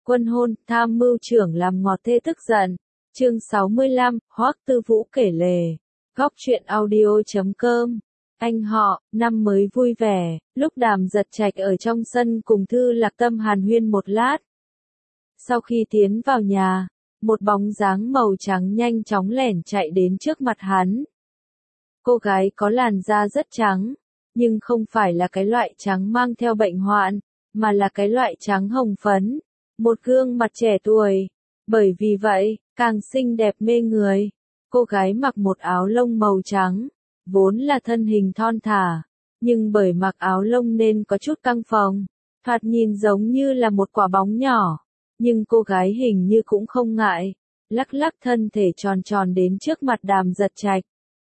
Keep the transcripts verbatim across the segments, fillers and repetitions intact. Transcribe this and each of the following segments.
Quân hôn, tham mưu trưởng làm ngọt thê tức giận. Chương sáu mươi lăm, Hoắc Tư Vũ kể lể. Góc truyện audio chấm com. Anh họ, năm mới vui vẻ, lúc Đàm Giật Trạch ở trong sân cùng Thư Lạc Tâm hàn huyên một lát. Sau khi tiến vào nhà, một bóng dáng màu trắng nhanh chóng lẻn chạy đến trước mặt hắn. Cô gái có làn da rất trắng, nhưng không phải là cái loại trắng mang theo bệnh hoạn, mà là cái loại trắng hồng phấn, một gương mặt trẻ tuổi. Bởi vì vậy, càng xinh đẹp mê người. Cô gái mặc một áo lông màu trắng, vốn là thân hình thon thả, nhưng bởi mặc áo lông nên có chút căng phồng, thoạt nhìn giống như là một quả bóng nhỏ. Nhưng cô gái hình như cũng không ngại, lắc lắc thân thể tròn tròn đến trước mặt Đàm Giật Trạch.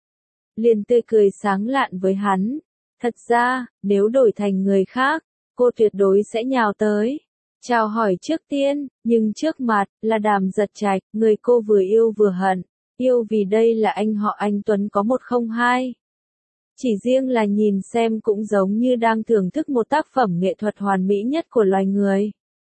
Liền tươi cười sáng lạn với hắn. Thật ra, nếu đổi thành người khác, cô tuyệt đối sẽ nhào tới, chào hỏi trước tiên, nhưng trước mặt là Đàm Giật Trạch, người cô vừa yêu vừa hận. Yêu vì đây là anh họ anh Tuấn có một không hai. Chỉ riêng là nhìn xem cũng giống như đang thưởng thức một tác phẩm nghệ thuật hoàn mỹ nhất của loài người.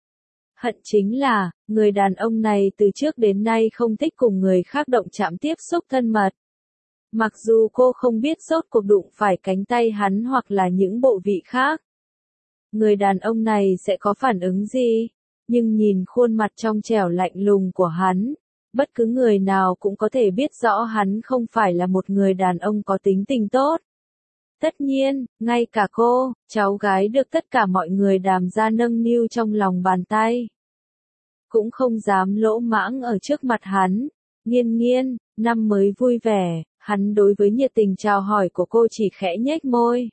Hận chính là, người đàn ông này từ trước đến nay không thích cùng người khác động chạm tiếp xúc thân mật. Mặc dù cô không biết rốt cuộc đụng phải cánh tay hắn hoặc là những bộ vị khác, người đàn ông này sẽ có phản ứng gì, nhưng nhìn khuôn mặt trong trẻo lạnh lùng của hắn, bất cứ người nào cũng có thể biết rõ hắn không phải là một người đàn ông có tính tình tốt. Tất nhiên, ngay cả cô, cháu gái được tất cả mọi người Đàm gia nâng niu trong lòng bàn tay, cũng không dám lỗ mãng ở trước mặt hắn. Nghiên nghiên, năm mới vui vẻ, hắn đối với nhiệt tình chào hỏi của cô chỉ khẽ nhếch môi.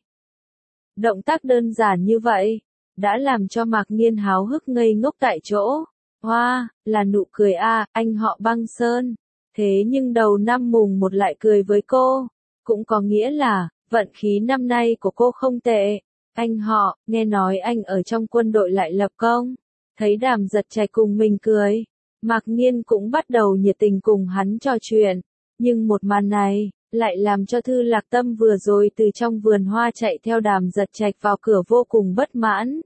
Động tác đơn giản như vậy, đã làm cho Mạc Nghiên háo hức ngây ngốc tại chỗ. Hoa, là nụ cười a, anh họ Băng Sơn. Thế nhưng đầu năm mùng một lại cười với cô, cũng có nghĩa là, vận khí năm nay của cô không tệ. Anh họ, nghe nói anh ở trong quân đội lại lập công. Thấy Đàm Giật Trạch cùng mình cười, Mạc Nghiên cũng bắt đầu nhiệt tình cùng hắn trò chuyện. Nhưng một màn này, lại làm cho Thư Lạc Tâm vừa rồi từ trong vườn hoa chạy theo Đàm Giật Trạch vào cửa vô cùng bất mãn.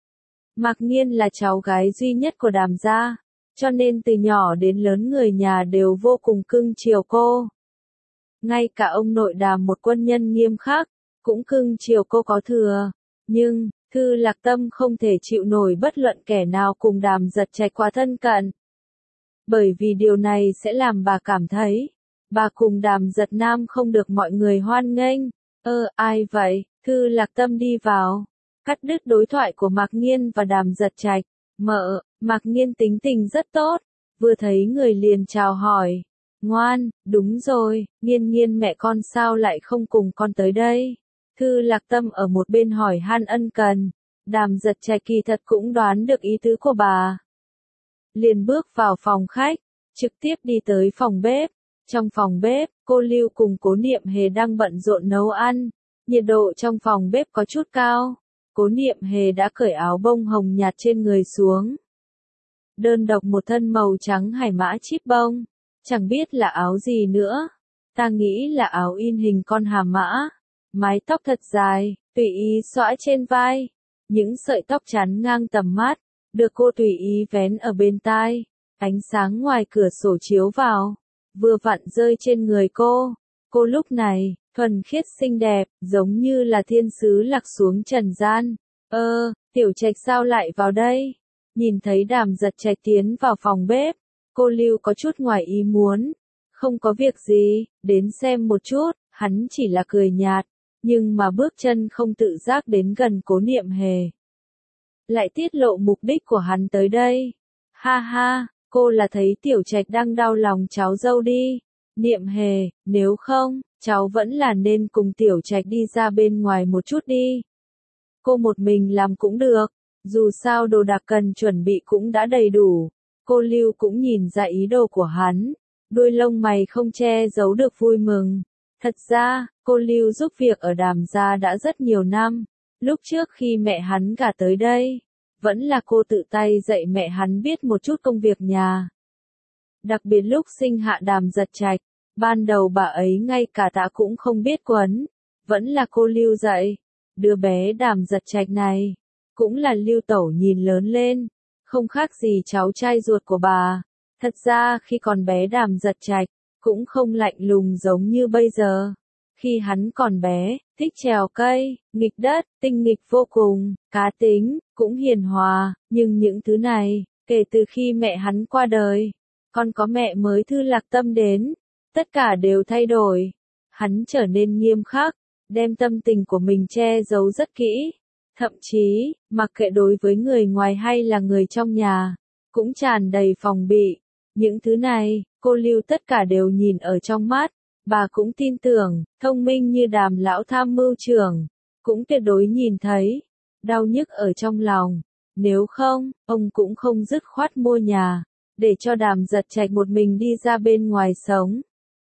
Mạc Nghiên là cháu gái duy nhất của Đàm gia, cho nên từ nhỏ đến lớn người nhà đều vô cùng cưng chiều cô. Ngay cả ông nội Đàm một quân nhân nghiêm khắc, cũng cưng chiều cô có thừa. Nhưng, Thư Lạc Tâm không thể chịu nổi bất luận kẻ nào cùng Đàm Giật Trạch quá thân cận. Bởi vì điều này sẽ làm bà cảm thấy, bà cùng Đàm Giật Nam không được mọi người hoan nghênh. Ơ, ai vậy? Thư Lạc Tâm đi vào, cắt đứt đối thoại của Mạc Nghiên và Đàm Giật Trạch. Mợ, Mạc Nghiên tính tình rất tốt, vừa thấy người liền chào hỏi. Ngoan, đúng rồi, Nghiên Nghiên mẹ con sao lại không cùng con tới đây? Thư Lạc Tâm ở một bên hỏi han ân cần. Đàm Giật Trạch kỳ thật cũng đoán được ý tứ của bà. Liền bước vào phòng khách, trực tiếp đi tới phòng bếp. Trong phòng bếp, cô Lưu cùng Cố Niệm Hề đang bận rộn nấu ăn. Nhiệt độ trong phòng bếp có chút cao. Cố Niệm Hề đã cởi áo bông hồng nhạt trên người xuống. Đơn độc một thân màu trắng hải mã chíp bông. Chẳng biết là áo gì nữa. Ta nghĩ là áo in hình con hà mã. Mái tóc thật dài, tùy ý xõa trên vai. Những sợi tóc chắn ngang tầm mắt, được cô tùy ý vén ở bên tai. Ánh sáng ngoài cửa sổ chiếu vào, vừa vặn rơi trên người cô. Cô lúc này, thuần khiết xinh đẹp, giống như là thiên sứ lạc xuống trần gian. Ơ, Tiểu Trạch sao lại vào đây? Nhìn thấy Đàm Giật Trạch tiến vào phòng bếp, cô Lưu có chút ngoài ý muốn. Không có việc gì, đến xem một chút, hắn chỉ là cười nhạt, nhưng mà bước chân không tự giác đến gần Cố Niệm Hề. Lại tiết lộ mục đích của hắn tới đây. Ha ha, cô là thấy Tiểu Trạch đang đau lòng cháu dâu đi. Niệm Hề, nếu không, cháu vẫn là nên cùng Tiểu Trạch đi ra bên ngoài một chút đi. Cô một mình làm cũng được, dù sao đồ đạc cần chuẩn bị cũng đã đầy đủ. Cô Lưu cũng nhìn ra ý đồ của hắn, đuôi lông mày không che giấu được vui mừng. Thật ra, cô Lưu giúp việc ở Đàm gia đã rất nhiều năm. Lúc trước khi mẹ hắn gả tới đây, vẫn là cô tự tay dạy mẹ hắn biết một chút công việc nhà. Đặc biệt lúc sinh hạ Đàm Giật Trạch, ban đầu bà ấy ngay cả tã cũng không biết quấn, vẫn là cô Lưu dạy. Đứa bé Đàm Giật Trạch này, cũng là Lưu tẩu nhìn lớn lên, không khác gì cháu trai ruột của bà. Thật ra khi còn bé Đàm Giật Trạch, cũng không lạnh lùng giống như bây giờ. Khi hắn còn bé, thích trèo cây, nghịch đất, tinh nghịch vô cùng, cá tính, cũng hiền hòa, nhưng những thứ này, kể từ khi mẹ hắn qua đời, còn có mẹ mới Thư Lạc Tâm đến, tất cả đều thay đổi. Hắn trở nên nghiêm khắc, đem tâm tình của mình che giấu rất kỹ. Thậm chí, mặc kệ đối với người ngoài hay là người trong nhà, cũng tràn đầy phòng bị. Những thứ này, cô Lưu tất cả đều nhìn ở trong mắt. Bà cũng tin tưởng, thông minh như Đàm lão tham mưu trưởng, cũng tuyệt đối nhìn thấy, đau nhức ở trong lòng. Nếu không, ông cũng không dứt khoát mua nhà, để cho Đàm Giật Trạch một mình đi ra bên ngoài sống.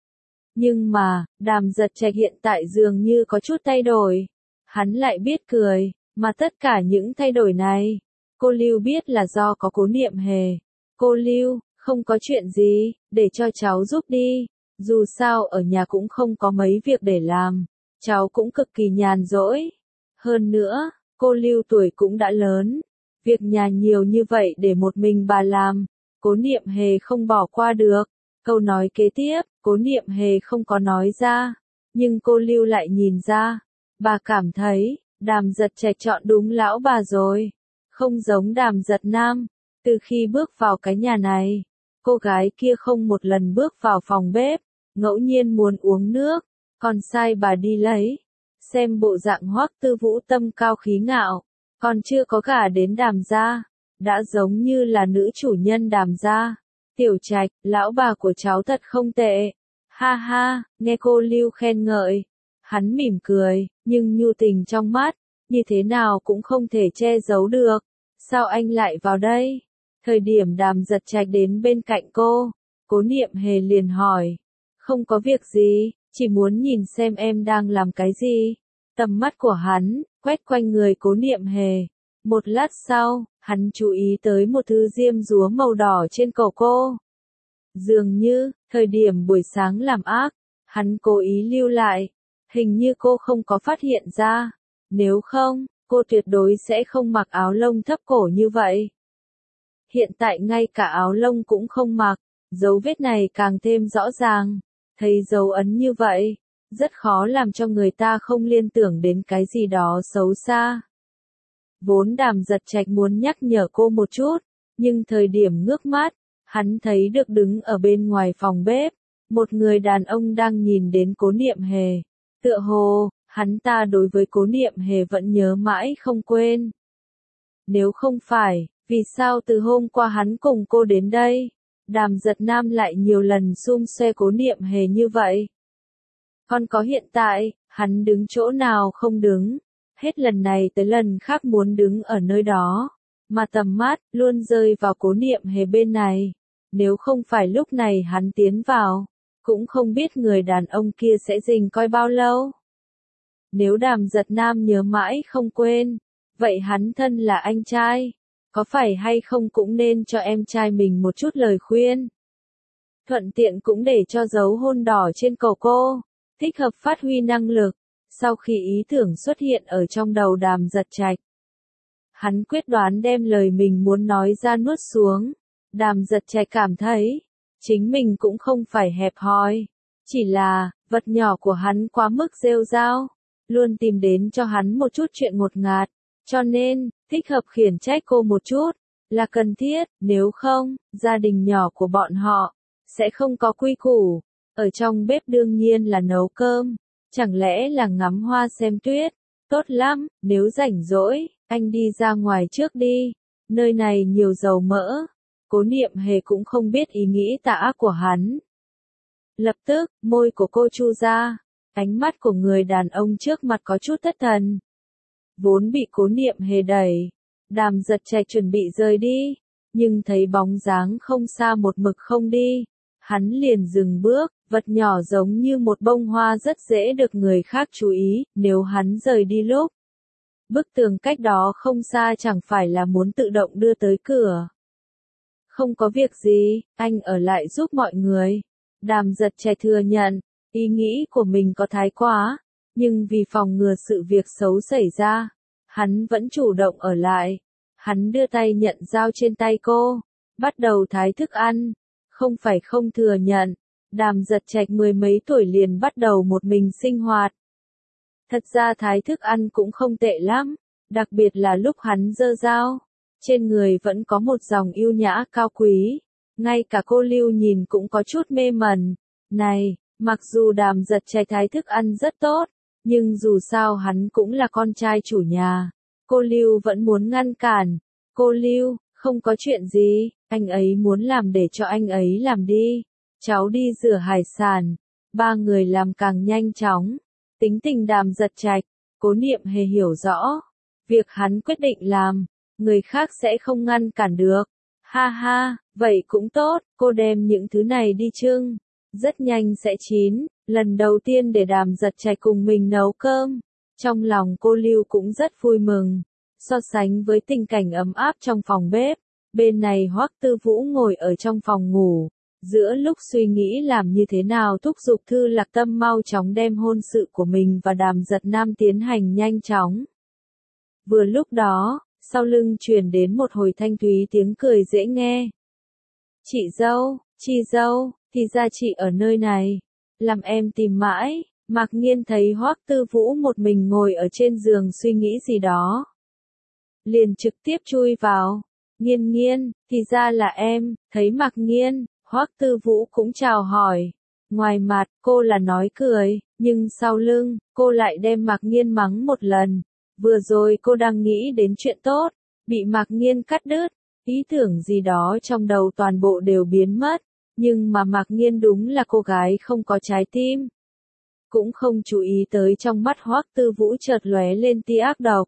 Nhưng mà, Đàm Giật Trạch hiện tại dường như có chút thay đổi. Hắn lại biết cười, mà tất cả những thay đổi này, cô Lưu biết là do có Cố Niệm Hề. Cô Lưu, không có chuyện gì, để cho cháu giúp đi. Dù sao ở nhà cũng không có mấy việc để làm, cháu cũng cực kỳ nhàn rỗi. Hơn nữa, cô Lưu tuổi cũng đã lớn, việc nhà nhiều như vậy để một mình bà làm, Cố Niệm Hề không bỏ qua được. Câu nói kế tiếp, Cố Niệm Hề không có nói ra, nhưng cô Lưu lại nhìn ra. Bà cảm thấy, Đàm Giật Trạch chọn đúng lão bà rồi, không giống Đàm Giật Nam. Từ khi bước vào cái nhà này, cô gái kia không một lần bước vào phòng bếp, ngẫu nhiên muốn uống nước, còn sai bà đi lấy. Xem bộ dạng Hoắc Tư Vũ tâm cao khí ngạo, còn chưa có gả đến Đàm gia, đã giống như là nữ chủ nhân Đàm gia. Tiểu Trạch, lão bà của cháu thật không tệ. Ha ha, nghe cô Lưu khen ngợi, hắn mỉm cười, nhưng nhu tình trong mắt, như thế nào cũng không thể che giấu được. Sao anh lại vào đây? Thời điểm Đàm Giật Trạch đến bên cạnh cô, Cố Niệm Hề liền hỏi. Không có việc gì, chỉ muốn nhìn xem em đang làm cái gì. Tầm mắt của hắn, quét quanh người Cố Niệm Hề. Một lát sau, hắn chú ý tới một thứ diêm dúa màu đỏ trên cổ cô. Dường như, thời điểm buổi sáng làm ác, hắn cố ý lưu lại. Hình như cô không có phát hiện ra. Nếu không, cô tuyệt đối sẽ không mặc áo lông thấp cổ như vậy. Hiện tại ngay cả áo lông cũng không mặc, dấu vết này càng thêm rõ ràng. Thấy dấu ấn như vậy, rất khó làm cho người ta không liên tưởng đến cái gì đó xấu xa. Vốn Đàm Giật Trạch muốn nhắc nhở cô một chút, nhưng thời điểm ngước mắt, hắn thấy được đứng ở bên ngoài phòng bếp, một người đàn ông đang nhìn đến Cố Niệm Hề. Tựa hồ, hắn ta đối với Cố Niệm Hề vẫn nhớ mãi không quên. Nếu không phải, vì sao từ hôm qua hắn cùng cô đến đây, Đàm Giật Nam lại nhiều lần xum xoe Cố Niệm Hề như vậy? Còn có hiện tại, hắn đứng chỗ nào không đứng, hết lần này tới lần khác muốn đứng ở nơi đó, mà tầm mắt luôn rơi vào Cố Niệm Hề bên này. Nếu không phải lúc này hắn tiến vào, cũng không biết người đàn ông kia sẽ rình coi bao lâu. Nếu Đàm Giật Nam nhớ mãi không quên, vậy hắn thân là anh trai, có phải hay không cũng nên cho em trai mình một chút lời khuyên. Thuận tiện cũng để cho dấu hôn đỏ trên cổ cô, thích hợp phát huy năng lực. Sau khi ý tưởng xuất hiện ở trong đầu Đàm Giật Trạch, hắn quyết đoán đem lời mình muốn nói ra nuốt xuống. Đàm Giật Trạch cảm thấy, chính mình cũng không phải hẹp hòi, chỉ là, vật nhỏ của hắn quá mức rêu rao, luôn tìm đến cho hắn một chút chuyện ngột ngạt, cho nên, thích hợp khiển trách cô một chút, là cần thiết. Nếu không, gia đình nhỏ của bọn họ, sẽ không có quy củ. Ở trong bếp đương nhiên là nấu cơm, chẳng lẽ là ngắm hoa xem tuyết. Tốt lắm, nếu rảnh rỗi, anh đi ra ngoài trước đi, nơi này nhiều dầu mỡ. Cố Niệm Hề cũng không biết ý nghĩ tà ác của hắn. Lập tức, môi của cô chu ra, ánh mắt của người đàn ông trước mặt có chút thất thần. Vốn bị Cố Niệm Hề đẩy, Đàm Giật Trạch chuẩn bị rời đi, nhưng thấy bóng dáng không xa một mực không đi, hắn liền dừng bước. Vật nhỏ giống như một bông hoa rất dễ được người khác chú ý, nếu hắn rời đi lúc. Bức tường cách đó không xa chẳng phải là muốn tự động đưa tới cửa. Không có việc gì, anh ở lại giúp mọi người. Đàm Giật Trạch thừa nhận, ý nghĩ của mình có thái quá, nhưng vì phòng ngừa sự việc xấu xảy ra, hắn vẫn chủ động ở lại. Hắn đưa tay nhận dao trên tay cô, bắt đầu thái thức ăn. Không phải không thừa nhận, Đàm Giật Trạch mười mấy tuổi liền bắt đầu một mình sinh hoạt. Thật ra thái thức ăn cũng không tệ lắm, đặc biệt là lúc hắn giơ dao, trên người vẫn có một dòng yêu nhã cao quý. Ngay cả cô Lưu nhìn cũng có chút mê mẩn. Này, mặc dù Đàm Giật Trạch thái thức ăn rất tốt, nhưng dù sao hắn cũng là con trai chủ nhà. Cô Lưu vẫn muốn ngăn cản. Cô Lưu, không có chuyện gì, anh ấy muốn làm để cho anh ấy làm đi. Cháu đi rửa hải sản. Ba người làm càng nhanh chóng. Tính tình Đàm Giật Trạch, Cố Niệm Hề hiểu rõ. Việc hắn quyết định làm, người khác sẽ không ngăn cản được. Ha ha, vậy cũng tốt, cô đem những thứ này đi trưng. Rất nhanh sẽ chín, lần đầu tiên để Đàm Giật Trạch cùng mình nấu cơm. Trong lòng cô Lưu cũng rất vui mừng. So sánh với tình cảnh ấm áp trong phòng bếp, bên này Hoắc Tư Vũ ngồi ở trong phòng ngủ. Giữa lúc suy nghĩ làm như thế nào thúc giục Thư Lạc Tâm mau chóng đem hôn sự của mình và Đàm Giật Nam tiến hành nhanh chóng. Vừa lúc đó, sau lưng truyền đến một hồi thanh thúy tiếng cười dễ nghe. Chị dâu, chị dâu, thì ra chị ở nơi này. Làm em tìm mãi. Mạc Nghiên thấy Hoắc Tư Vũ một mình ngồi ở trên giường suy nghĩ gì đó, liền trực tiếp chui vào. Nghiên Nghiên, thì ra là em. Thấy Mạc Nghiên, Hoắc Tư Vũ cũng chào hỏi. Ngoài mặt, cô là nói cười, nhưng sau lưng, cô lại đem Mạc Nghiên mắng một lần. Vừa rồi cô đang nghĩ đến chuyện tốt, bị Mạc Nghiên cắt đứt, ý tưởng gì đó trong đầu toàn bộ đều biến mất. Nhưng mà Mạc Nghiên đúng là cô gái không có trái tim. Cũng không chú ý tới trong mắt Hoắc Tư Vũ chợt lóe lên tia ác độc.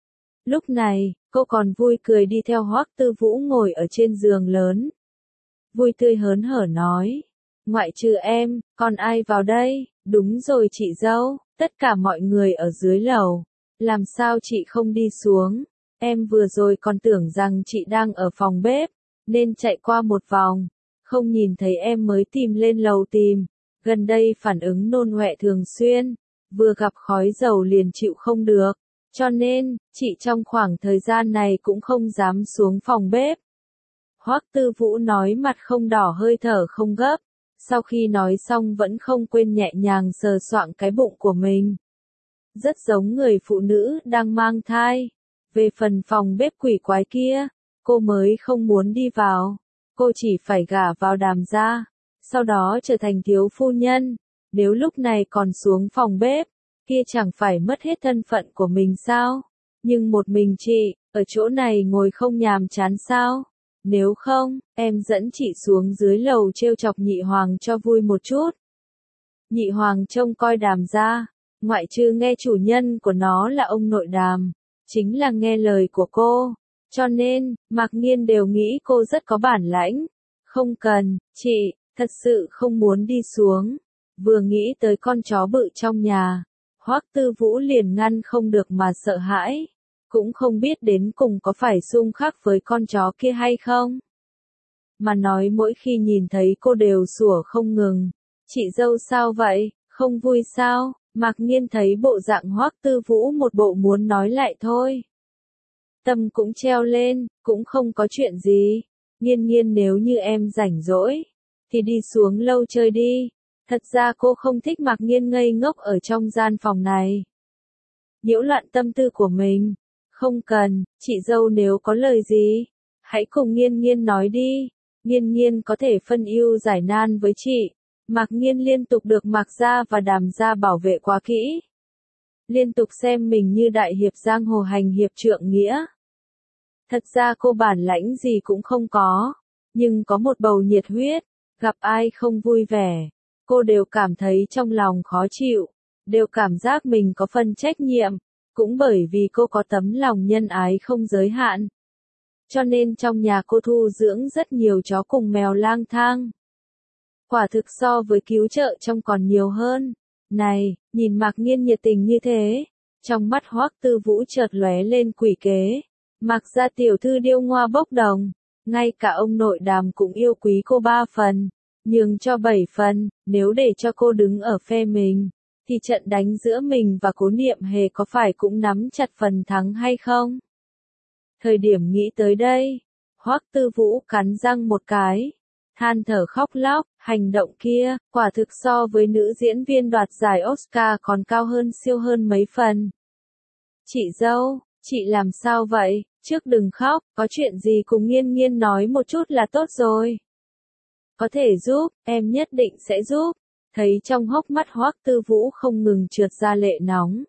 Lúc này, cô còn vui cười đi theo Hoắc Tư Vũ ngồi ở trên giường lớn. Vui tươi hớn hở nói, ngoại trừ em, còn ai vào đây? Đúng rồi chị dâu, tất cả mọi người ở dưới lầu. Làm sao chị không đi xuống? Em vừa rồi còn tưởng rằng chị đang ở phòng bếp, nên chạy qua một vòng. Không nhìn thấy em mới tìm lên lầu tìm. Gần đây phản ứng nôn ọe thường xuyên, vừa gặp khói dầu liền chịu không được. Cho nên, chị trong khoảng thời gian này cũng không dám xuống phòng bếp. Hoắc Tư Vũ nói mặt không đỏ hơi thở không gấp. Sau khi nói xong vẫn không quên nhẹ nhàng sờ soạng cái bụng của mình. Rất giống người phụ nữ đang mang thai. Về phần phòng bếp quỷ quái kia, cô mới không muốn đi vào. Cô chỉ phải gả vào Đàm gia, sau đó trở thành thiếu phu nhân. Nếu lúc này còn xuống phòng bếp, kia chẳng phải mất hết thân phận của mình sao? Nhưng một mình chị, ở chỗ này ngồi không nhàm chán sao? Nếu không, em dẫn chị xuống dưới lầu trêu chọc nhị hoàng cho vui một chút. Nhị hoàng trông coi Đàm gia, ngoại trừ nghe chủ nhân của nó là ông nội Đàm, chính là nghe lời của cô. Cho nên, Mạc Nghiên đều nghĩ cô rất có bản lãnh. Không cần, chị, thật sự không muốn đi xuống. Vừa nghĩ tới con chó bự trong nhà, Hoắc Tư Vũ liền ngăn không được mà sợ hãi. Cũng không biết đến cùng có phải xung khắc với con chó kia hay không. Mà nói mỗi khi nhìn thấy cô đều sủa không ngừng. Chị dâu sao vậy, không vui sao? Mạc Nghiên thấy bộ dạng Hoắc Tư Vũ một bộ muốn nói lại thôi. Tâm cũng treo lên, cũng không có chuyện gì. Nghiên Nghiên nếu như em rảnh rỗi, thì đi xuống lâu chơi đi. Thật ra cô không thích Mạc Nghiên ngây ngốc ở trong gian phòng này. Nhiễu loạn tâm tư của mình. Không cần, chị dâu nếu có lời gì, hãy cùng Nghiên Nghiên nói đi. Nghiên Nghiên có thể phân ưu giải nan với chị. Mạc Nghiên liên tục được Mạc gia và Đàm gia bảo vệ quá kỹ. Liên tục xem mình như đại hiệp giang hồ hành hiệp trượng nghĩa. Thật ra cô bản lãnh gì cũng không có, nhưng có một bầu nhiệt huyết, gặp ai không vui vẻ, cô đều cảm thấy trong lòng khó chịu, đều cảm giác mình có phần trách nhiệm, cũng bởi vì cô có tấm lòng nhân ái không giới hạn. Cho nên trong nhà cô thu dưỡng rất nhiều chó cùng mèo lang thang. Quả thực so với cứu trợ trong còn nhiều hơn. Này, nhìn Mạc Nghiên nhiệt tình như thế, trong mắt Hoắc Tư Vũ chợt lóe lên quỷ kế. Mạc gia tiểu thư điêu ngoa bốc đồng, ngay cả ông nội Đàm cũng yêu quý cô ba phần, nhường cho bảy phần. Nếu để cho cô đứng ở phe mình, thì trận đánh giữa mình và Cố Niệm Hề có phải cũng nắm chặt phần thắng hay không? Thời điểm nghĩ tới đây, Hoắc Tư Vũ cắn răng một cái, than thở khóc lóc, hành động kia, quả thực so với nữ diễn viên đoạt giải Oscar còn cao hơn siêu hơn mấy phần. Chị dâu, chị làm sao vậy, trước đừng khóc, có chuyện gì cùng Nghiên Nghiên nói một chút là tốt rồi. Có thể giúp, em nhất định sẽ giúp. Thấy trong hốc mắt Hoắc Tư Vũ không ngừng trượt ra lệ nóng.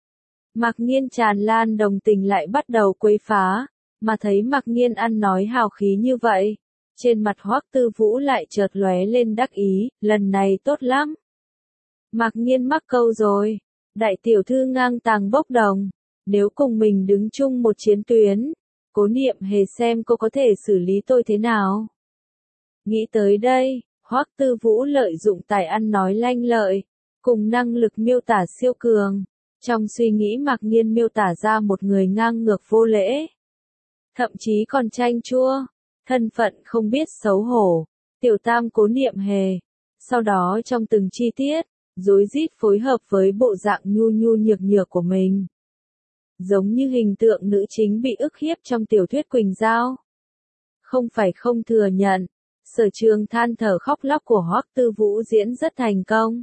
Mạc Nghiên tràn lan đồng tình lại bắt đầu quấy phá, mà thấy Mạc Nghiên ăn nói hào khí như vậy, trên mặt Hoắc Tư Vũ lại chợt lóe lên đắc ý, lần này tốt lắm. Mạc Nghiên mắc câu rồi, đại tiểu thư ngang tàng bốc đồng, nếu cùng mình đứng chung một chiến tuyến, Cố Niệm Hề xem cô có thể xử lý tôi thế nào. Nghĩ tới đây, Hoắc Tư Vũ lợi dụng tài ăn nói lanh lợi, cùng năng lực miêu tả siêu cường, trong suy nghĩ Mạc Nghiên miêu tả ra một người ngang ngược vô lễ, thậm chí còn chanh chua, thân phận không biết xấu hổ, tiểu tam Cố Niệm Hề. Sau đó trong từng chi tiết, rối rít phối hợp với bộ dạng nhu nhu nhược nhược của mình. Giống như hình tượng nữ chính bị ức hiếp trong tiểu thuyết Quỳnh Giao. Không phải không thừa nhận, Sở Trường than thở khóc lóc của Hoắc Tư Vũ diễn rất thành công.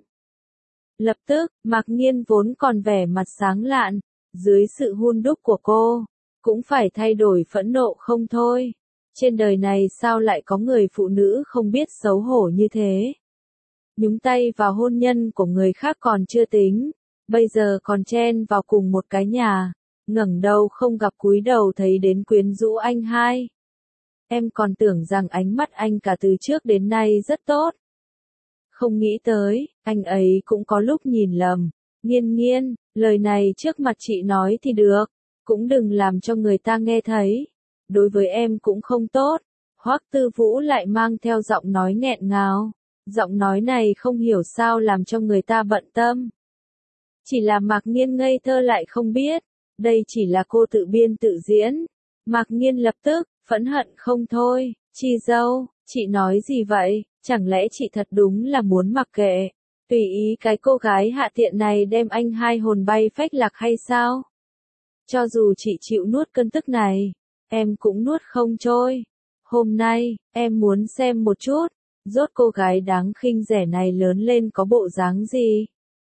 Lập tức, Mạc Nghiên vốn còn vẻ mặt sáng lạn, dưới sự hun đúc của cô, cũng phải thay đổi phẫn nộ không thôi. Trên đời này sao lại có người phụ nữ không biết xấu hổ như thế? Nhúng tay vào hôn nhân của người khác còn chưa tính, bây giờ còn chen vào cùng một cái nhà, ngẩng đầu không gặp cúi đầu thấy đến quyến rũ anh hai. Em còn tưởng rằng ánh mắt anh cả từ trước đến nay rất tốt. Không nghĩ tới, anh ấy cũng có lúc nhìn lầm. Nghiên Nghiên, lời này trước mặt chị nói thì được, cũng đừng làm cho người ta nghe thấy. Đối với em cũng không tốt. Hoắc Tư Vũ lại mang theo giọng nói nghẹn ngào. Giọng nói này không hiểu sao làm cho người ta bận tâm. Chỉ là Mạc Nghiên ngây thơ lại không biết, đây chỉ là cô tự biên tự diễn. Mạc Nghiên lập tức, phẫn hận không thôi, chị dâu, chị nói gì vậy, chẳng lẽ chị thật đúng là muốn mặc kệ, tùy ý cái cô gái hạ tiện này đem anh hai hồn bay phách lạc hay sao? Cho dù chị chịu nuốt cơn tức này, em cũng nuốt không trôi. Hôm nay, em muốn xem một chút, rốt cô gái đáng khinh rẻ này lớn lên có bộ dáng gì?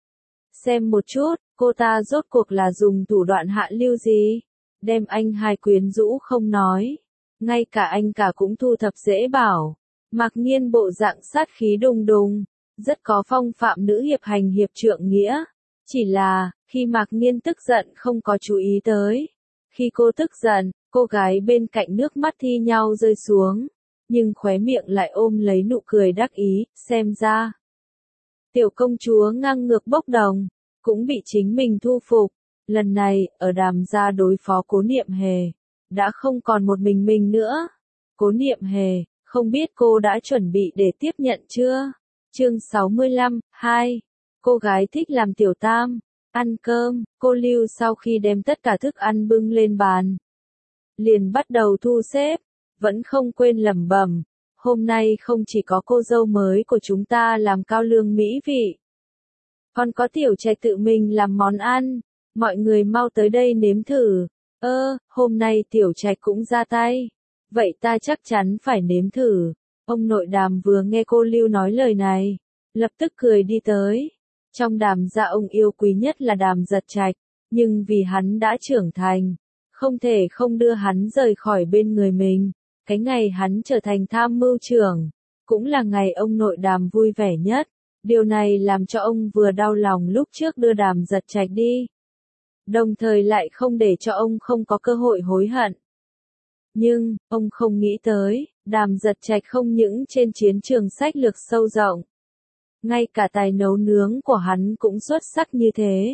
Xem một chút, cô ta rốt cuộc là dùng thủ đoạn hạ lưu gì? Đem anh hai quyến rũ không nói, ngay cả anh cả cũng thu thập dễ bảo. Mạc Nghiên bộ dạng sát khí đùng đùng, rất có phong phạm nữ hiệp hành hiệp trượng nghĩa. Chỉ là, khi Mạc Nghiên tức giận không có chú ý tới. Khi cô tức giận, cô gái bên cạnh nước mắt thi nhau rơi xuống, nhưng khóe miệng lại ôm lấy nụ cười đắc ý, xem ra. Tiểu công chúa ngang ngược bốc đồng, cũng bị chính mình thu phục. Lần này, ở Đàm gia đối phó Cố Niệm Hề, đã không còn một mình mình nữa. Cố Niệm Hề, không biết cô đã chuẩn bị để tiếp nhận chưa? Chương sáu mươi lăm, hai. Cô gái thích làm tiểu tam. Ăn cơm, cô Lưu sau khi đem tất cả thức ăn bưng lên bàn, liền bắt đầu thu xếp, vẫn không quên lẩm bẩm. Hôm nay không chỉ có cô dâu mới của chúng ta làm cao lương mỹ vị, còn có Tiểu Trạch tự mình làm món ăn. Mọi người mau tới đây nếm thử. Ơ, hôm nay Tiểu Trạch cũng ra tay. Vậy ta chắc chắn phải nếm thử. Ông nội Đàm vừa nghe cô Lưu nói lời này, lập tức cười đi tới. Trong Đàm gia ông yêu quý nhất là Đàm Giật Trạch, nhưng vì hắn đã trưởng thành, không thể không đưa hắn rời khỏi bên người mình. Cái ngày hắn trở thành tham mưu trưởng, cũng là ngày ông nội Đàm vui vẻ nhất. Điều này làm cho ông vừa đau lòng lúc trước đưa Đàm Giật Trạch đi, đồng thời lại không để cho ông không có cơ hội hối hận. Nhưng, ông không nghĩ tới, Đàm Giật Trạch không những trên chiến trường sách lược sâu rộng, ngay cả tài nấu nướng của hắn cũng xuất sắc như thế.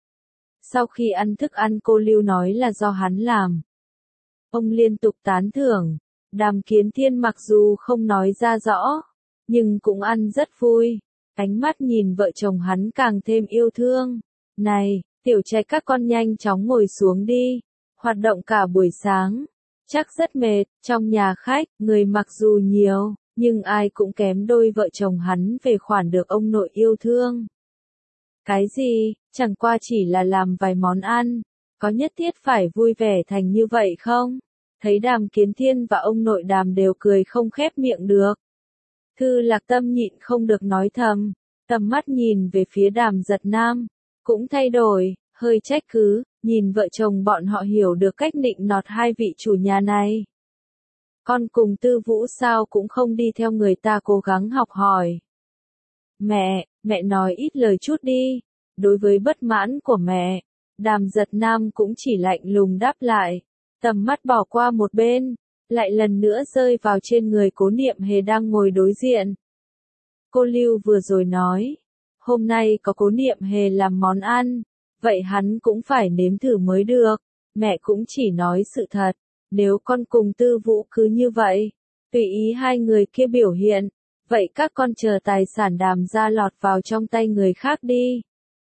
Sau khi ăn thức ăn cô Lưu nói là do hắn làm, ông liên tục tán thưởng. Đàm Kiến Thiên mặc dù không nói ra rõ, nhưng cũng ăn rất vui. Ánh mắt nhìn vợ chồng hắn càng thêm yêu thương. Này, Tiểu Trạch các con nhanh chóng ngồi xuống đi. Hoạt động cả buổi sáng, chắc rất mệt. Trong nhà khách, người mặc dù nhiều, nhưng ai cũng kém đôi vợ chồng hắn về khoản được ông nội yêu thương. Cái gì, chẳng qua chỉ là làm vài món ăn, có nhất thiết phải vui vẻ thành như vậy không? Thấy Đàm Kiến Thiên và ông nội Đàm đều cười không khép miệng được. Thư Lạc Tâm nhịn không được nói thầm, tầm mắt nhìn về phía Đàm Giật Nam, cũng thay đổi, hơi trách cứ, nhìn vợ chồng bọn họ hiểu được cách nịnh nọt hai vị chủ nhà này. Con cùng Tư Vũ sao cũng không đi theo người ta cố gắng học hỏi. Mẹ, mẹ nói ít lời chút đi. Đối với bất mãn của mẹ, Đàm Giật Nam cũng chỉ lạnh lùng đáp lại, tầm mắt bỏ qua một bên, lại lần nữa rơi vào trên người Cố Niệm Hề đang ngồi đối diện. Cô Lưu vừa rồi nói, hôm nay có Cố Niệm Hề làm món ăn, vậy hắn cũng phải nếm thử mới được. Mẹ cũng chỉ nói sự thật, nếu con cùng Tư Vũ cứ như vậy, tùy ý hai người kia biểu hiện, vậy các con chờ tài sản Đàm gia lọt vào trong tay người khác đi.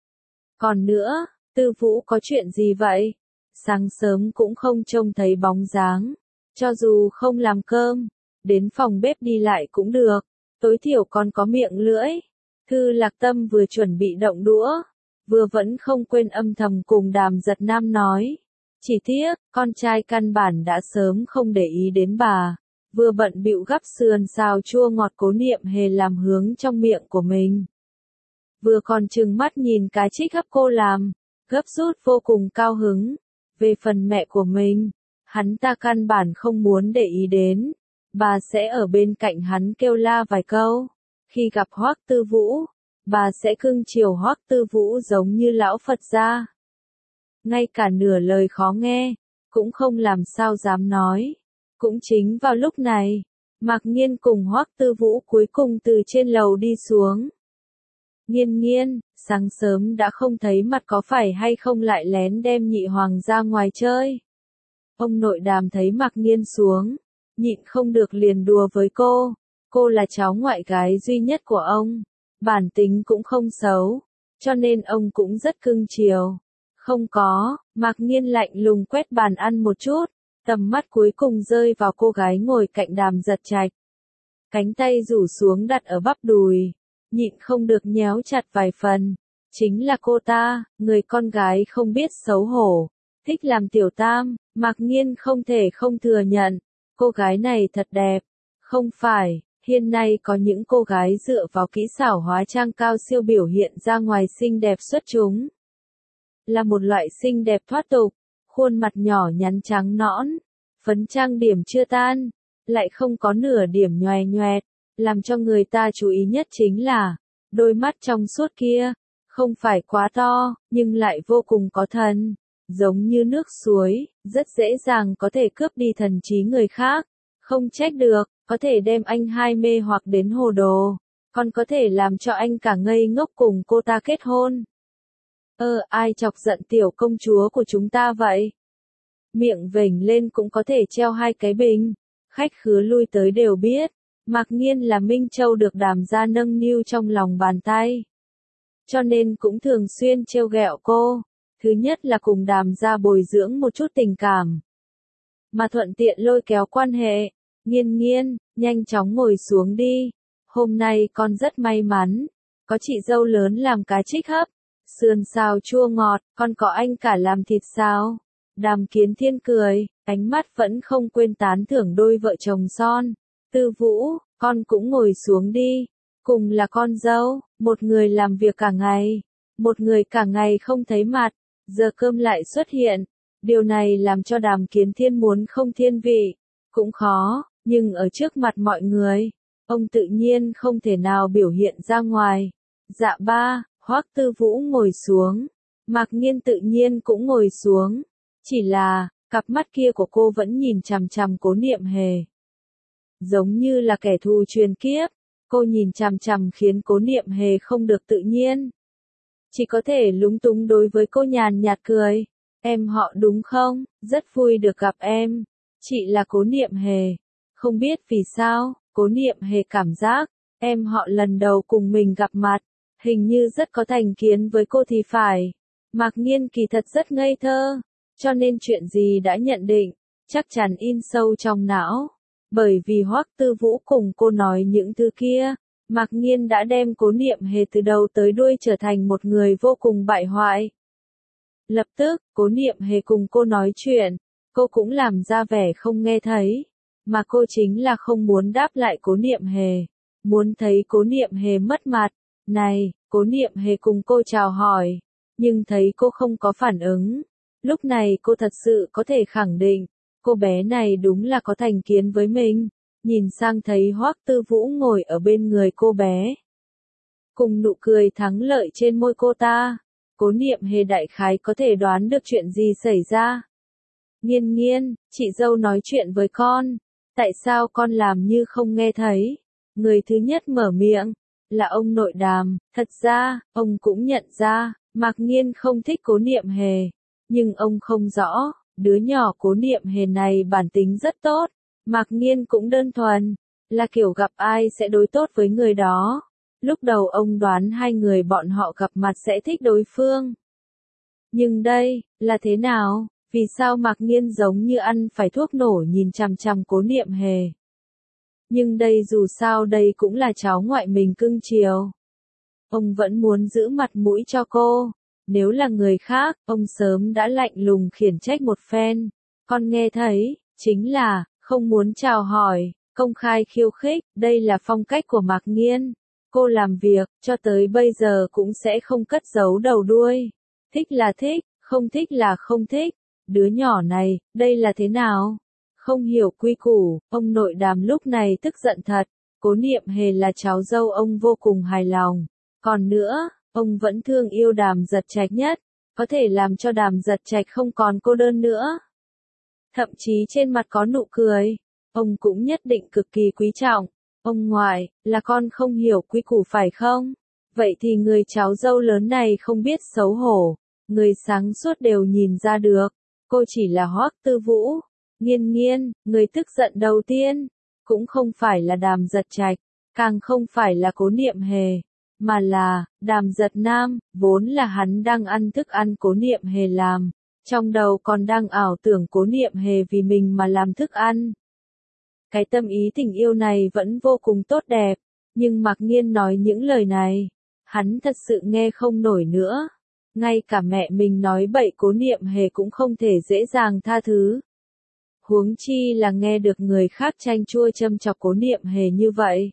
Còn nữa, Tư Vũ có chuyện gì vậy? Sáng sớm cũng không trông thấy bóng dáng, cho dù không làm cơm, đến phòng bếp đi lại cũng được, tối thiểu còn có miệng lưỡi. Thư Lạc Tâm vừa chuẩn bị động đũa, vừa vẫn không quên âm thầm cùng Đàm Giật Nam nói. Chỉ tiếc, con trai căn bản đã sớm không để ý đến bà, vừa bận bịu gắp sườn xào chua ngọt Cố Niệm Hề làm hướng trong miệng của mình. Vừa còn trừng mắt nhìn cái trích hấp cô làm, gấp rút vô cùng cao hứng. Về phần mẹ của mình, hắn ta căn bản không muốn để ý đến, bà sẽ ở bên cạnh hắn kêu la vài câu. Khi gặp Hoắc Tư Vũ, bà sẽ cưng chiều Hoắc Tư Vũ giống như lão Phật gia. Ngay cả nửa lời khó nghe, cũng không làm sao dám nói. Cũng chính vào lúc này, Mạc Nghiên cùng Hoắc Tư Vũ cuối cùng từ trên lầu đi xuống. Nghiên Nghiên, sáng sớm đã không thấy mặt có phải hay không lại lén đem nhị hoàng ra ngoài chơi. Ông nội Đàm thấy Mạc Nghiên xuống, nhịn không được liền đùa với cô. Cô là cháu ngoại gái duy nhất của ông, bản tính cũng không xấu, cho nên ông cũng rất cưng chiều. Không có, Mạc Nghiên lạnh lùng quét bàn ăn một chút, tầm mắt cuối cùng rơi vào cô gái ngồi cạnh Đàm Giật Trạch. Cánh tay rủ xuống đặt ở bắp đùi, nhịn không được nhéo chặt vài phần. Chính là cô ta, người con gái không biết xấu hổ, thích làm tiểu tam. Mạc Nghiên không thể không thừa nhận, cô gái này thật đẹp. Không phải, hiện nay có những cô gái dựa vào kỹ xảo hóa trang cao siêu biểu hiện ra ngoài xinh đẹp xuất chúng. Là một loại xinh đẹp thoát tục, khuôn mặt nhỏ nhắn trắng nõn, phấn trang điểm chưa tan, lại không có nửa điểm nhòe nhoẹt, làm cho người ta chú ý nhất chính là, đôi mắt trong suốt kia, không phải quá to, nhưng lại vô cùng có thần, giống như nước suối, rất dễ dàng có thể cướp đi thần trí người khác, không trách được, có thể đem anh hai mê hoặc đến hồ đồ, còn có thể làm cho anh cả ngây ngốc cùng cô ta kết hôn. Ơ, ai chọc giận tiểu công chúa của chúng ta vậy? Miệng vểnh lên cũng có thể treo hai cái bình. Khách khứa lui tới đều biết, Mạc Nghiên là Minh Châu được Đàm gia nâng niu trong lòng bàn tay. Cho nên cũng thường xuyên trêu ghẹo cô. Thứ nhất là cùng Đàm gia bồi dưỡng một chút tình cảm, mà thuận tiện lôi kéo quan hệ. Nghiên Nghiên, nhanh chóng ngồi xuống đi. Hôm nay con rất may mắn, có chị dâu lớn làm cá trích hấp, sườn xào chua ngọt, còn có anh cả làm thịt xào. Đàm Kiến Thiên cười, ánh mắt vẫn không quên tán thưởng đôi vợ chồng son. Tư Vũ, con cũng ngồi xuống đi. Cùng là con dâu, một người làm việc cả ngày, một người cả ngày không thấy mặt, giờ cơm lại xuất hiện. Điều này làm cho Đàm Kiến Thiên muốn không thiên vị, cũng khó, nhưng ở trước mặt mọi người, ông tự nhiên không thể nào biểu hiện ra ngoài. Dạ ba, Hoắc Tư Vũ ngồi xuống, Mạc Nghiên tự nhiên cũng ngồi xuống, chỉ là, cặp mắt kia của cô vẫn nhìn chằm chằm Cố Niệm Hề. Giống như là kẻ thù truyền kiếp, cô nhìn chằm chằm khiến Cố Niệm Hề không được tự nhiên. Chỉ có thể lúng túng đối với cô nhàn nhạt cười. Em họ đúng không? Rất vui được gặp em. Chị là Cố Niệm Hề. Không biết vì sao, Cố Niệm Hề cảm giác, em họ lần đầu cùng mình gặp mặt, hình như rất có thành kiến với cô thì phải. Mạc Nghiên kỳ thật rất ngây thơ, cho nên chuyện gì đã nhận định, chắc chắn in sâu trong não. Bởi vì Hoắc Tư Vũ cùng cô nói những thứ kia, Mạc Nghiên đã đem Cố Niệm Hề từ đầu tới đuôi trở thành một người vô cùng bại hoại. Lập tức, Cố Niệm Hề cùng cô nói chuyện, Cô cũng làm ra vẻ không nghe thấy, mà cô chính là không muốn đáp lại Cố Niệm Hề, muốn thấy Cố Niệm Hề mất mặt. Này, Cố Niệm Hề cùng cô chào hỏi, nhưng thấy cô không có phản ứng. Lúc này cô thật sự có thể khẳng định, cô bé này đúng là có thành kiến với mình. Nhìn sang thấy Hoắc Tư Vũ ngồi ở bên người cô bé, cùng nụ cười thắng lợi trên môi cô ta, Cố Niệm Hề đại khái có thể đoán được chuyện gì xảy ra. Nghiên Nghiên, chị dâu nói chuyện với con, tại sao con làm như không nghe thấy? Người thứ nhất mở miệng là ông nội Đàm. Thật ra, ông cũng nhận ra, Mạc Nghiên không thích Cố Niệm Hề, nhưng ông không rõ, đứa nhỏ Cố Niệm Hề này bản tính rất tốt. Mạc Nghiên cũng đơn thuần, là kiểu gặp ai sẽ đối tốt với người đó. Lúc đầu ông đoán hai người bọn họ gặp mặt sẽ thích đối phương. Nhưng đây, là thế nào? Vì sao Mạc Nghiên giống như ăn phải thuốc nổ nhìn chằm chằm Cố Niệm Hề? Nhưng đây dù sao đây cũng là cháu ngoại mình cưng chiều. Ông vẫn muốn giữ mặt mũi cho cô. Nếu là người khác, ông sớm đã lạnh lùng khiển trách một phen. Con nghe thấy, chính là, không muốn chào hỏi, công khai khiêu khích, đây là phong cách của Mạc Nghiên. Cô làm việc, cho tới bây giờ cũng sẽ không cất giấu đầu đuôi. Thích là thích, không thích là không thích. Đứa nhỏ này, đây là thế nào? Không hiểu quy củ, ông nội Đàm lúc này tức giận thật. Cố Niệm Hề là cháu dâu ông vô cùng hài lòng. Còn nữa, ông vẫn thương yêu Đàm Giật Trạch nhất, có thể làm cho Đàm Giật Trạch không còn cô đơn nữa. Thậm chí trên mặt có nụ cười, ông cũng nhất định cực kỳ quý trọng. Ông ngoại, là con không hiểu quy củ phải không? Vậy thì người cháu dâu lớn này không biết xấu hổ, người sáng suốt đều nhìn ra được. Cô chỉ là Hoắc Tư Vũ. Nghiên Nghiên, người tức giận đầu tiên, cũng không phải là Đàm Giật Trạch, càng không phải là Cố Niệm Hề, mà là, Đàm Giật Nam, vốn là hắn đang ăn thức ăn Cố Niệm Hề làm, trong đầu còn đang ảo tưởng Cố Niệm Hề vì mình mà làm thức ăn. Cái tâm ý tình yêu này vẫn vô cùng tốt đẹp, nhưng Mạc Nghiên nói những lời này, hắn thật sự nghe không nổi nữa. Ngay cả mẹ mình nói bậy Cố Niệm Hề cũng không thể dễ dàng tha thứ. Huống chi là nghe được người khác chanh chua châm chọc Cố Niệm Hề như vậy.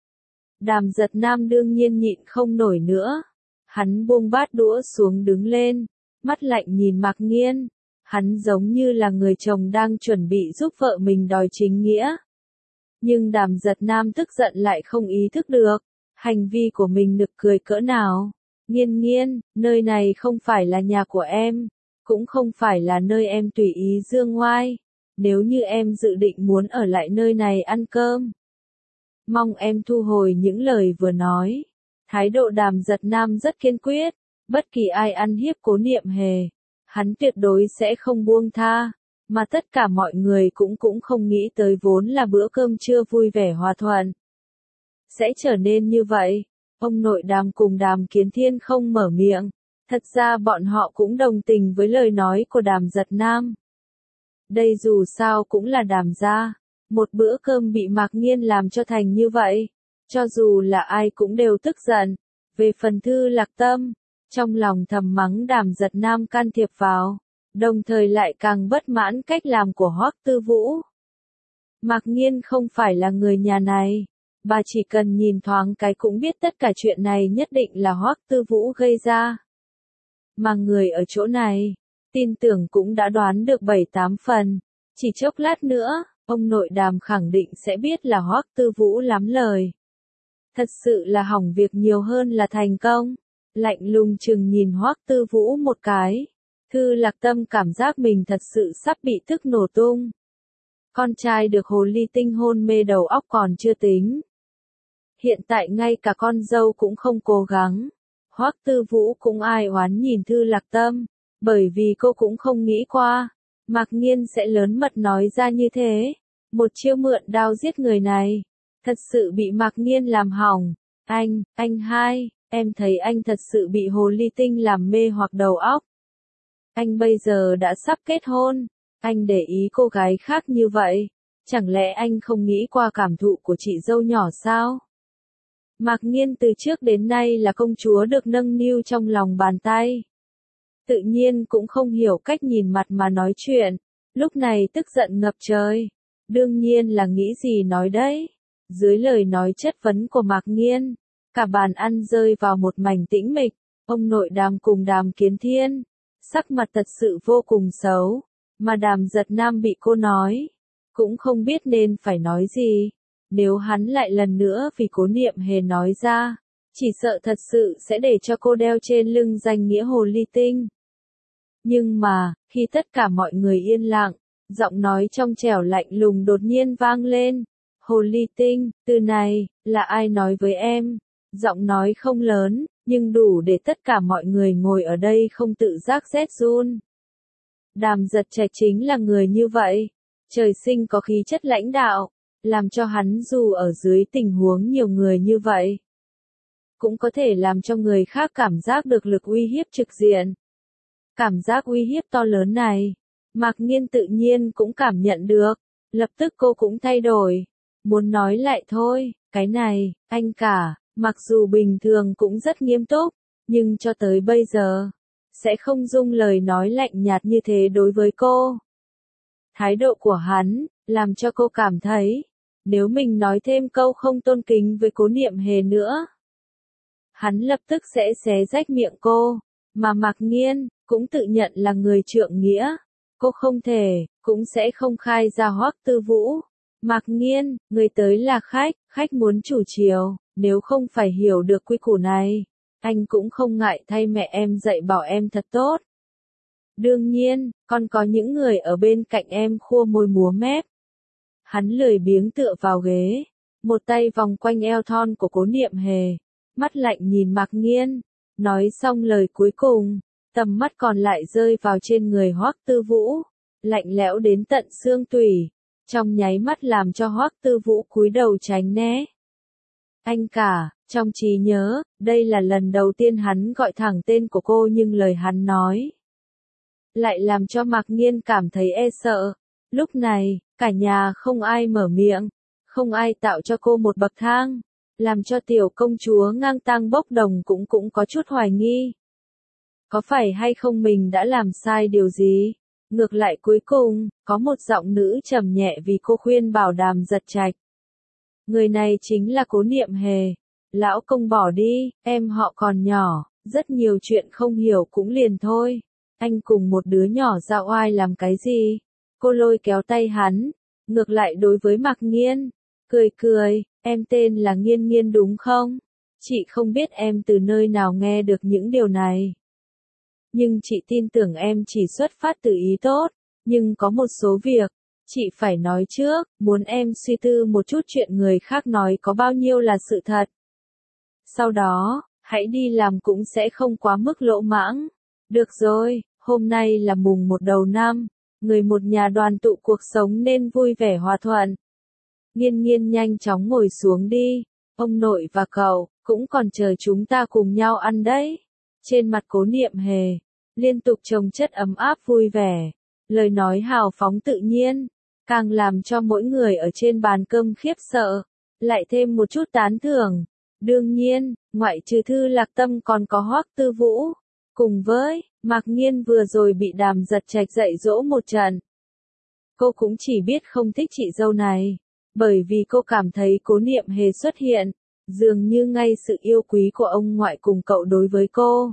Đàm Giật Nam đương nhiên nhịn không nổi nữa. Hắn buông bát đũa xuống đứng lên, mắt lạnh nhìn Mạc Nghiên. Hắn giống như là người chồng đang chuẩn bị giúp vợ mình đòi chính nghĩa. Nhưng Đàm Giật Nam tức giận lại không ý thức được, hành vi của mình nực cười cỡ nào. Nghiên Nghiên, nơi này không phải là nhà của em, cũng không phải là nơi em tùy ý dương ngoai. Nếu như em dự định muốn ở lại nơi này ăn cơm, mong em thu hồi những lời vừa nói. Thái độ Đàm Giật Nam rất kiên quyết, bất kỳ ai ăn hiếp Cố Niệm Hề, hắn tuyệt đối sẽ không buông tha, mà tất cả mọi người cũng cũng không nghĩ tới vốn là bữa cơm trưa vui vẻ hòa thuận sẽ trở nên như vậy. Ông nội Đàm cùng Đàm Kiến Thiên không mở miệng, thật ra bọn họ cũng đồng tình với lời nói của Đàm Giật Nam. Đây dù sao cũng là Đàm gia, một bữa cơm bị Mạc Nghiên làm cho thành như vậy, cho dù là ai cũng đều tức giận. Về phần Thư Lạc Tâm, trong lòng thầm mắng Đàm Giật Nam can thiệp vào, đồng thời lại càng bất mãn cách làm của Hoắc Tư Vũ. Mạc Nghiên không phải là người nhà này, bà chỉ cần nhìn thoáng cái cũng biết tất cả chuyện này nhất định là Hoắc Tư Vũ gây ra. Mà người ở chỗ này, tin tưởng cũng đã đoán được bảy tám phần, chỉ chốc lát nữa, ông nội Đàm khẳng định sẽ biết là Hoắc Tư Vũ lắm lời. Thật sự là hỏng việc nhiều hơn là thành công. Lạnh lùng chừng nhìn Hoắc Tư Vũ một cái. Thư Lạc Tâm cảm giác mình thật sự sắp bị tức nổ tung. Con trai được hồ ly tinh hôn mê đầu óc còn chưa tính. Hiện tại ngay cả con dâu cũng không cố gắng. Hoắc Tư Vũ cũng ai oán nhìn Thư Lạc Tâm, bởi vì cô cũng không nghĩ qua, Mạc Nghiên sẽ lớn mật nói ra như thế. Một chiêu mượn đao giết người này, thật sự bị Mạc Nghiên làm hỏng. Anh, anh hai, em thấy anh thật sự bị hồ ly tinh làm mê hoặc đầu óc. Anh bây giờ đã sắp kết hôn, anh để ý cô gái khác như vậy, chẳng lẽ anh không nghĩ qua cảm thụ của chị dâu nhỏ sao? Mạc Nghiên từ trước đến nay là công chúa được nâng niu trong lòng bàn tay. Tự nhiên cũng không hiểu cách nhìn mặt mà nói chuyện, lúc này tức giận ngập trời. Đương nhiên là nghĩ gì nói đấy. Dưới lời nói chất vấn của Mạc Nghiên, cả bàn ăn rơi vào một mảnh tĩnh mịch. Ông nội Đàm cùng Đàm Kiến Thiên, sắc mặt thật sự vô cùng xấu, mà Đàm Giật Nam bị cô nói, cũng không biết nên phải nói gì. Nếu hắn lại lần nữa vì Cố Niệm Hề nói ra, chỉ sợ thật sự sẽ để cho cô đeo trên lưng danh nghĩa hồ ly tinh. Nhưng mà, khi tất cả mọi người yên lặng, giọng nói trong trẻo lạnh lùng đột nhiên vang lên. Hồ ly tinh, từ này, là ai nói với em? Giọng nói không lớn, nhưng đủ để tất cả mọi người ngồi ở đây không tự giác rét run. Đàm Giật Trạch chính là người như vậy, trời sinh có khí chất lãnh đạo, làm cho hắn dù ở dưới tình huống nhiều người như vậy, cũng có thể làm cho người khác cảm giác được lực uy hiếp trực diện. Cảm giác uy hiếp to lớn này, Mạc Nghiên tự nhiên cũng cảm nhận được, lập tức cô cũng thay đổi, muốn nói lại thôi, cái này, anh cả, mặc dù bình thường cũng rất nghiêm túc, nhưng cho tới bây giờ, sẽ không dung lời nói lạnh nhạt như thế đối với cô. Thái độ của hắn, làm cho cô cảm thấy, nếu mình nói thêm câu không tôn kính với Cố Niệm Hề nữa, hắn lập tức sẽ xé rách miệng cô, mà Mạc Nghiên, cũng tự nhận là người trượng nghĩa, cô không thể, cũng sẽ không khai ra Hoắc Tư Vũ. Mạc Nghiên, người tới là khách, khách muốn chủ chiều, nếu không phải hiểu được quy củ này, anh cũng không ngại thay mẹ em dạy bảo em thật tốt. Đương nhiên, còn có những người ở bên cạnh em khua môi múa mép. Hắn lười biếng tựa vào ghế, một tay vòng quanh eo thon của Cố Niệm Hề, mắt lạnh nhìn Mạc Nghiên, nói xong lời cuối cùng, tầm mắt còn lại rơi vào trên người Hoắc Tư Vũ, lạnh lẽo đến tận xương tủy, trong nháy mắt làm cho Hoắc Tư Vũ cúi đầu tránh né. Anh cả, trong trí nhớ, đây là lần đầu tiên hắn gọi thẳng tên của cô nhưng lời hắn nói lại làm cho Mạc Nghiên cảm thấy e sợ. Lúc này, cả nhà không ai mở miệng, không ai tạo cho cô một bậc thang, làm cho tiểu công chúa ngang tang bốc đồng cũng cũng có chút hoài nghi. Có phải hay không mình đã làm sai điều gì? Ngược lại cuối cùng, có một giọng nữ trầm nhẹ vì cô khuyên bảo Đàm Giật Trạch. Người này chính là Cố Niệm Hề. Lão công bỏ đi, em họ còn nhỏ, rất nhiều chuyện không hiểu cũng liền thôi. Anh cùng một đứa nhỏ ra oai làm cái gì? Cô lôi kéo tay hắn, ngược lại đối với Mạc Nghiên, cười cười, em tên là Nghiên Nghiên đúng không? Chị không biết em từ nơi nào nghe được những điều này. Nhưng chị tin tưởng em chỉ xuất phát từ ý tốt, nhưng có một số việc, chị phải nói trước, muốn em suy tư một chút chuyện người khác nói có bao nhiêu là sự thật. Sau đó, hãy đi làm cũng sẽ không quá mức lỗ mãng. Được rồi, hôm nay là mùng một đầu năm, người một nhà đoàn tụ cuộc sống nên vui vẻ hòa thuận. Nghiên Nghiên nhanh chóng ngồi xuống đi, ông nội và cậu, cũng còn chờ chúng ta cùng nhau ăn đấy. Trên mặt Cố Niệm Hề, liên tục trồng chất ấm áp vui vẻ, lời nói hào phóng tự nhiên, càng làm cho mỗi người ở trên bàn cơm khiếp sợ, lại thêm một chút tán thưởng. Đương nhiên, ngoại trừ Thư Lạc Tâm còn có Hoắc Tư Vũ, cùng với Mạc Nghiên vừa rồi bị Đàm Giật Trạch dạy dỗ một trận. Cô cũng chỉ biết không thích chị dâu này, bởi vì cô cảm thấy Cố Niệm Hề xuất hiện, dường như ngay sự yêu quý của ông ngoại cùng cậu đối với cô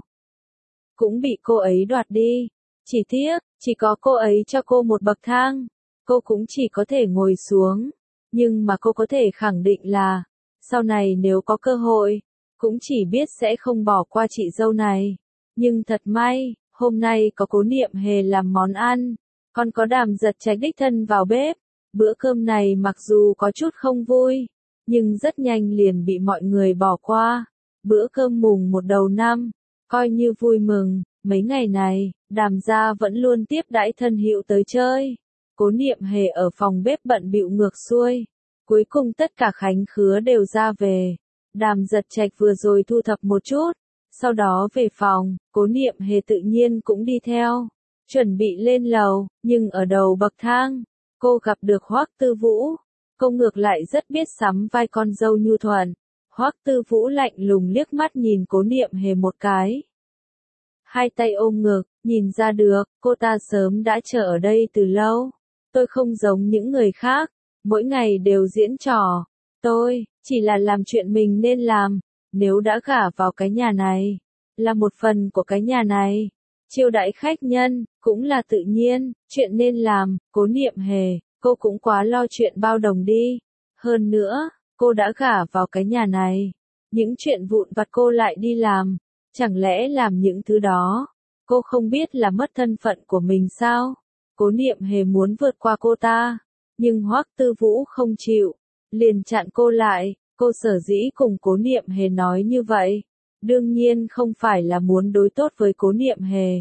cũng bị cô ấy đoạt đi. Chỉ tiếc, chỉ có cô ấy cho cô một bậc thang, cô cũng chỉ có thể ngồi xuống, nhưng mà cô có thể khẳng định là, sau này nếu có cơ hội, cũng chỉ biết sẽ không bỏ qua chị dâu này. Nhưng thật may, hôm nay có Cố Niệm Hề làm món ăn, còn có Đàm Giật Trạch đích thân vào bếp. Bữa cơm này mặc dù có chút không vui, nhưng rất nhanh liền bị mọi người bỏ qua. Bữa cơm mùng một đầu năm, coi như vui mừng, mấy ngày này, Đàm gia vẫn luôn tiếp đãi thân hữu tới chơi. Cố Niệm Hề ở phòng bếp bận bịu ngược xuôi. Cuối cùng tất cả khách khứa đều ra về. Đàm Giật Trạch vừa rồi thu thập một chút, sau đó về phòng, Cố Niệm Hề tự nhiên cũng đi theo, chuẩn bị lên lầu, nhưng ở đầu bậc thang, cô gặp được Hoắc Tư Vũ. Cô ngược lại rất biết sắm vai con dâu nhu thuận. Hoắc Tư Vũ lạnh lùng liếc mắt nhìn Cố Niệm Hề một cái. Hai tay ôm ngực, nhìn ra được, cô ta sớm đã chờ ở đây từ lâu. tôi không giống những người khác, mỗi ngày đều diễn trò. Tôi, chỉ là làm chuyện mình nên làm, nếu đã gả vào cái nhà này, là một phần của cái nhà này. Chiêu đãi khách nhân, cũng là tự nhiên, chuyện nên làm, Cố Niệm Hề, cô cũng quá lo chuyện bao đồng đi. Hơn nữa, cô đã gả vào cái nhà này, những chuyện vụn vặt cô lại đi làm, chẳng lẽ làm những thứ đó, cô không biết là mất thân phận của mình sao? Cố Niệm Hề muốn vượt qua cô ta, nhưng Hoắc Tư Vũ không chịu, liền chặn cô lại. Cô sở dĩ cùng Cố Niệm Hề nói như vậy, đương nhiên không phải là muốn đối tốt với Cố Niệm Hề,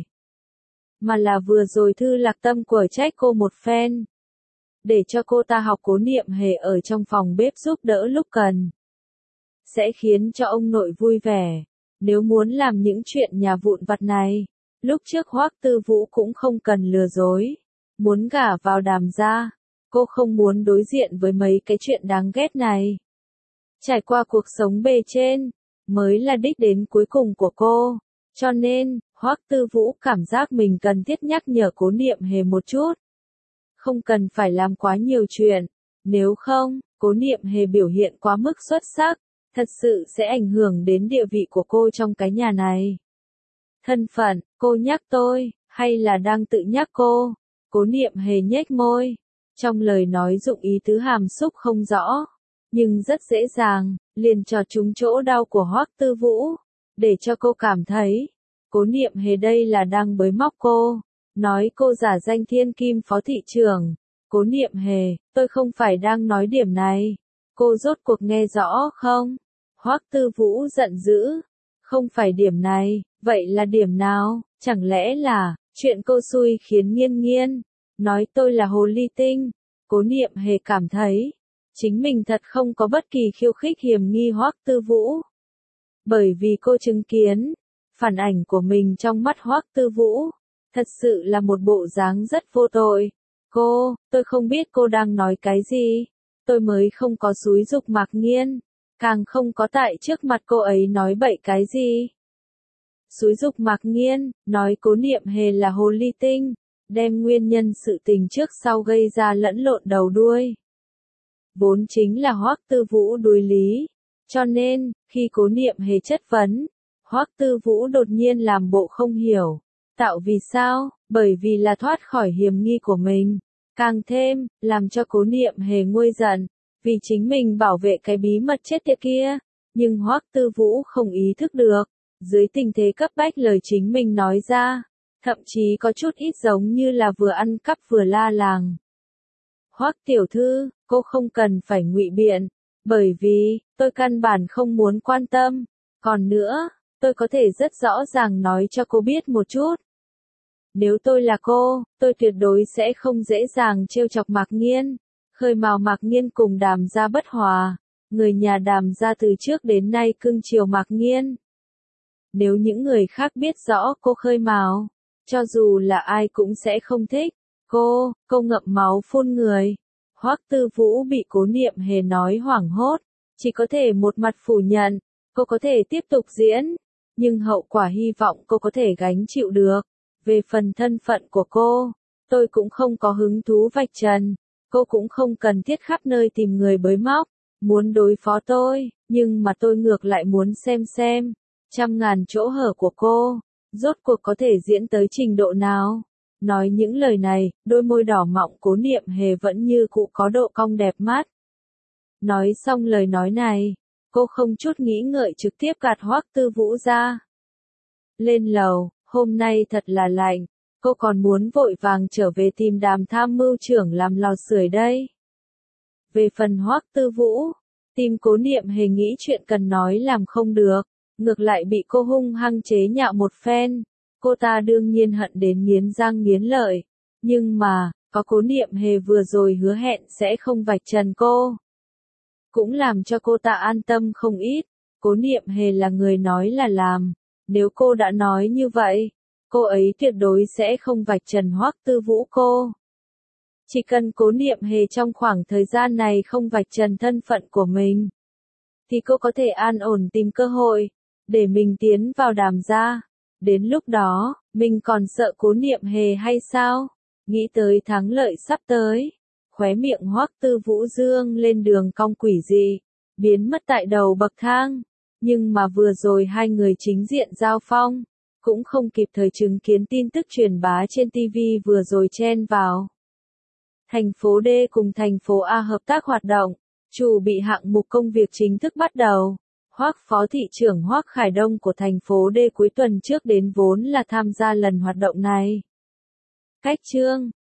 mà là vừa rồi Thư Lạc Tâm quở trách cô một phen, để cho cô ta học Cố Niệm Hề ở trong phòng bếp giúp đỡ lúc cần, sẽ khiến cho ông nội vui vẻ. Nếu muốn làm những chuyện nhà vụn vặt này, lúc trước Hoắc Tư Vũ cũng không cần lừa dối, muốn gả vào Đàm gia, cô không muốn đối diện với mấy cái chuyện đáng ghét này. Trải qua cuộc sống bề trên, mới là đích đến cuối cùng của cô, cho nên, Hoắc Tư Vũ cảm giác mình cần thiết nhắc nhở Cố Niệm Hề một chút. Không cần phải làm quá nhiều chuyện, nếu không, Cố Niệm Hề biểu hiện quá mức xuất sắc, thật sự sẽ ảnh hưởng đến địa vị của cô trong cái nhà này. Thân phận, cô nhắc tôi, hay là đang tự nhắc cô? Cố Niệm Hề nhếch môi, trong lời nói dụng ý tứ hàm xúc không rõ, nhưng rất dễ dàng, liền chọt trúng chỗ đau của Hoắc Tư Vũ, để cho cô cảm thấy, Cố Niệm Hề đây là đang bới móc cô, nói cô giả danh thiên kim phó thị trưởng. Cố Niệm Hề, tôi không phải đang nói điểm này, cô rốt cuộc nghe rõ không? Hoắc Tư Vũ giận dữ, không phải điểm này, vậy là điểm nào? Chẳng lẽ là, chuyện cô xui khiến Nghiên Nghiên, nói tôi là hồ ly tinh? Cố Niệm Hề cảm thấy, chính mình thật không có bất kỳ khiêu khích hiểm nghi Hoắc Tư Vũ. Bởi vì cô chứng kiến, phản ảnh của mình trong mắt Hoắc Tư Vũ, thật sự là một bộ dáng rất vô tội. Cô, tôi không biết cô đang nói cái gì, tôi mới không có xúi giục Mạc Nghiên, càng không có tại trước mặt cô ấy nói bậy cái gì. Xúi giục Mạc Nghiên, nói Cố Niệm Hề là hồ ly tinh, đem nguyên nhân sự tình trước sau gây ra lẫn lộn đầu đuôi. Vốn chính là Hoắc Tư Vũ đối lý, cho nên, khi Cố Niệm Hề chất vấn, Hoắc Tư Vũ đột nhiên làm bộ không hiểu. Tạo vì sao? Bởi vì là thoát khỏi hiểm nghi của mình. Càng thêm, làm cho Cố Niệm Hề nguôi giận, vì chính mình bảo vệ cái bí mật chết tiệt kia. Nhưng Hoắc Tư Vũ không ý thức được, dưới tình thế cấp bách lời chính mình nói ra, thậm chí có chút ít giống như là vừa ăn cắp vừa la làng. Hoắc tiểu thư, cô không cần phải ngụy biện, bởi vì, tôi căn bản không muốn quan tâm. Còn nữa, tôi có thể rất rõ ràng nói cho cô biết một chút. Nếu tôi là cô, tôi tuyệt đối sẽ không dễ dàng trêu chọc Mạc Nghiên, khơi mào Mạc Nghiên cùng Đàm gia bất hòa. Người nhà Đàm gia từ trước đến nay cưng chiều Mạc Nghiên. Nếu những người khác biết rõ cô khơi mào, cho dù là ai cũng sẽ không thích. Cô, cô ngậm máu phun người. Hoắc Tư Vũ bị Cố Niệm Hề nói hoảng hốt, chỉ có thể một mặt phủ nhận, cô có thể tiếp tục diễn, nhưng hậu quả hy vọng cô có thể gánh chịu được. Về phần thân phận của cô, tôi cũng không có hứng thú vạch trần, cô cũng không cần thiết khắp nơi tìm người bới móc, muốn đối phó tôi, nhưng mà tôi ngược lại muốn xem xem, trăm ngàn chỗ hở của cô, rốt cuộc có thể diễn tới trình độ nào. Nói những lời này, đôi môi đỏ mọng Cố Niệm Hề vẫn như cũ có độ cong đẹp mắt. Nói xong lời nói này, cô không chút nghĩ ngợi trực tiếp gạt Hoắc Tư Vũ ra. Lên lầu, hôm nay thật là lạnh, cô còn muốn vội vàng trở về tìm Đàm tham mưu trưởng làm lò sưởi đây. Về phần Hoắc Tư Vũ, tìm Cố Niệm Hề nghĩ chuyện cần nói làm không được, ngược lại bị cô hung hăng chế nhạo một phen. Cô ta đương nhiên hận đến nghiến răng nghiến lợi, nhưng mà, có Cố Niệm Hề vừa rồi hứa hẹn sẽ không vạch trần cô, cũng làm cho cô ta an tâm không ít. Cố Niệm Hề là người nói là làm, nếu cô đã nói như vậy, cô ấy tuyệt đối sẽ không vạch trần Hoắc Tư Vũ cô. Chỉ cần Cố Niệm Hề trong khoảng thời gian này không vạch trần thân phận của mình, thì cô có thể an ổn tìm cơ hội, để mình tiến vào Đàm gia. Đến lúc đó, mình còn sợ Cố Niệm Hề hay sao? Nghĩ tới thắng lợi sắp tới, khóe miệng Hoắc Tư Vũ dương lên đường cong quỷ dị, biến mất tại đầu bậc thang. Nhưng mà vừa rồi hai người chính diện giao phong, cũng không kịp thời chứng kiến tin tức truyền bá trên ti vi vừa rồi chen vào. Thành phố D cùng thành phố A hợp tác hoạt động, chủ bị hạng mục công việc chính thức bắt đầu. Hoắc Phó thị trưởng Hoắc Khải Đông của thành phố D cuối tuần trước đến vốn là tham gia lần hoạt động này. Cách chương